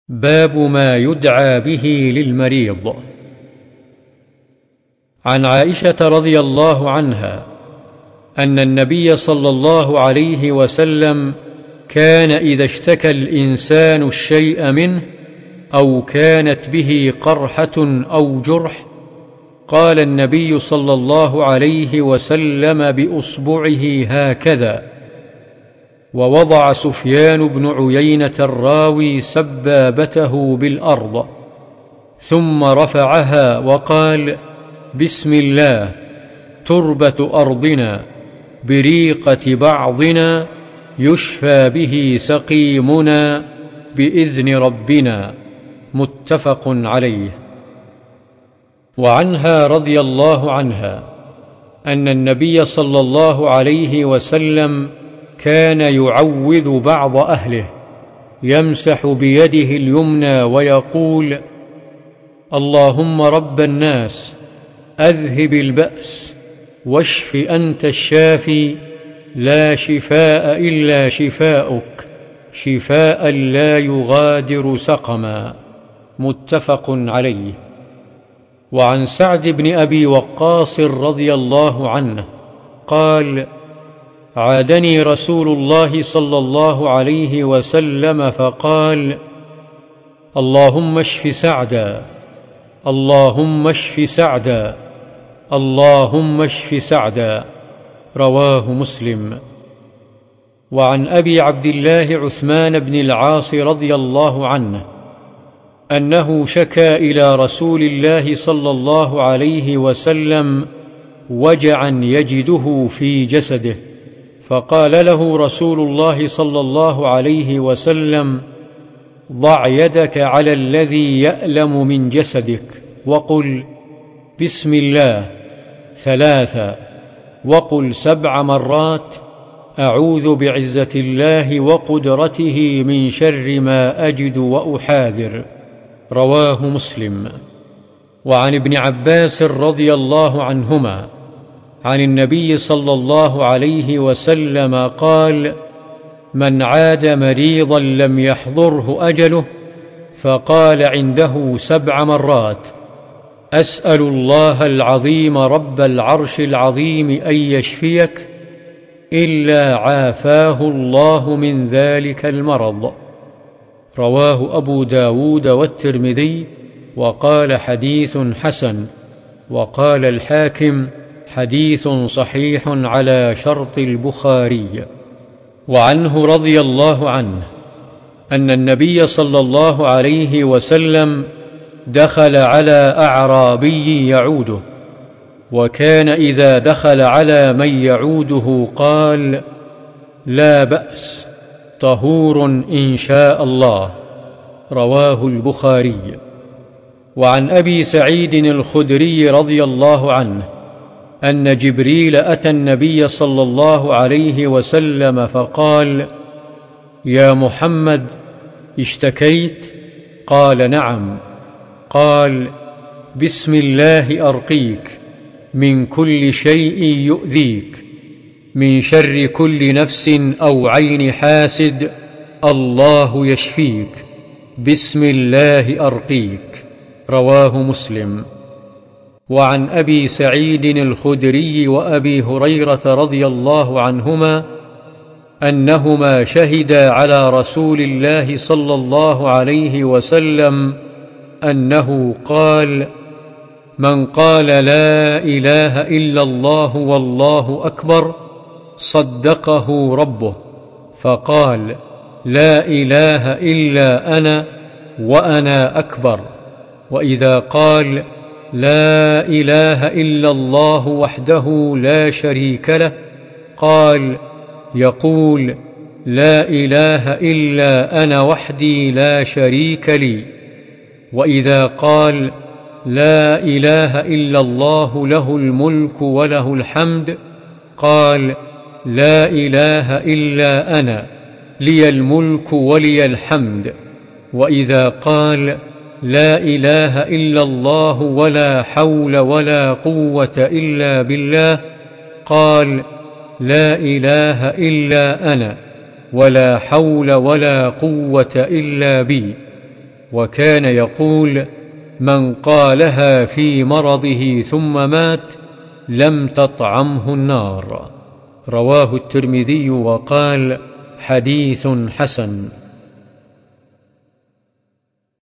باب ما يدعى به للمريض. عن عائشة رضي الله عنها أن النبي صلى الله عليه وسلم كان إذا اشتكى الإنسان الشيء منه أو كانت به قرحة أو جرح قال النبي صلى الله عليه وسلم بإصبعه هكذا، ووضع سفيان بن عيينة الراوي سبابته بالأرض ثم رفعها وقال: بسم الله، تربة أرضنا بريقة بعضنا يشفى به سقيمنا بإذن ربنا. متفق عليه. وعنها رضي الله عنها أن النبي صلى الله عليه وسلم كان يعوذ بعض أهله، يمسح بيده اليمنى ويقول: اللهم رب الناس أذهب البأس واشف أنت الشافي، لا شفاء إلا شفاؤك، شفاء لا يغادر سقما. متفق عليه. وعن سعد بن أبي وقاص رضي الله عنه قال: عادني رسول الله صلى الله عليه وسلم فقال: اللهم اشف سعدا، اللهم اشف سعدا، اللهم اشف سعدا. رواه مسلم. وعن أبي عبد الله عثمان بن العاص رضي الله عنه أنه شكى إلى رسول الله صلى الله عليه وسلم وجعا يجده في جسده، فقال له رسول الله صلى الله عليه وسلم: ضع يدك على الذي يألم من جسدك وقل: بسم الله 3، وقل 7 مرات: أعوذ بعزة الله وقدرته من شر ما أجد وأحاذر. رواه مسلم. وعن ابن عباس رضي الله عنهما عن النبي صلى الله عليه وسلم قال: من عاد مريضا لم يحضره أجله فقال عنده 7 مرات: أسأل الله العظيم رب العرش العظيم أن يشفيك، إلا عافاه الله من ذلك المرض. رواه أبو داود والترمذي، وقال حديث حسن، وقال الحاكم حديث صحيح على شرط البخاري. وعنه رضي الله عنه أن النبي صلى الله عليه وسلم دخل على أعرابي يعوده، وكان إذا دخل على من يعوده قال: لا بأس، طهور إن شاء الله. رواه البخاري. وعن أبي سعيد الخدري رضي الله عنه أن جبريل أتى النبي صلى الله عليه وسلم فقال: يا محمد، اشتكيت؟ قال: نعم. قال: بسم الله أرقيك من كل شيء يؤذيك، من شر كل نفس أو عين حاسد، الله يشفيك، بسم الله أرقيك. رواه مسلم. وعن أبي سعيد الخدري وأبي هريرة رضي الله عنهما أنهما شهدا على رسول الله صلى الله عليه وسلم أنه قال: من قال لا إله إلا الله والله أكبر صدقه ربه، فقال: لا إله إلا أنا وأنا أكبر. وإذا قال: لا إله إلا الله وحده لا شريك له، قال: يقول: لا إله إلا أنا وحدي لا شريك لي. وإذا قال: لا إله إلا الله له الملك وله الحمد، قال: لا إله إلا أنا لي الملك ولي الحمد. وإذا قال: لا إله إلا الله ولا حول ولا قوة إلا بالله، قال: لا إله إلا أنا ولا حول ولا قوة إلا بي. وكان يقول: من قالها في مرضه ثم مات لم تطعمه النار. رواه الترمذي وقال: حديث حسن.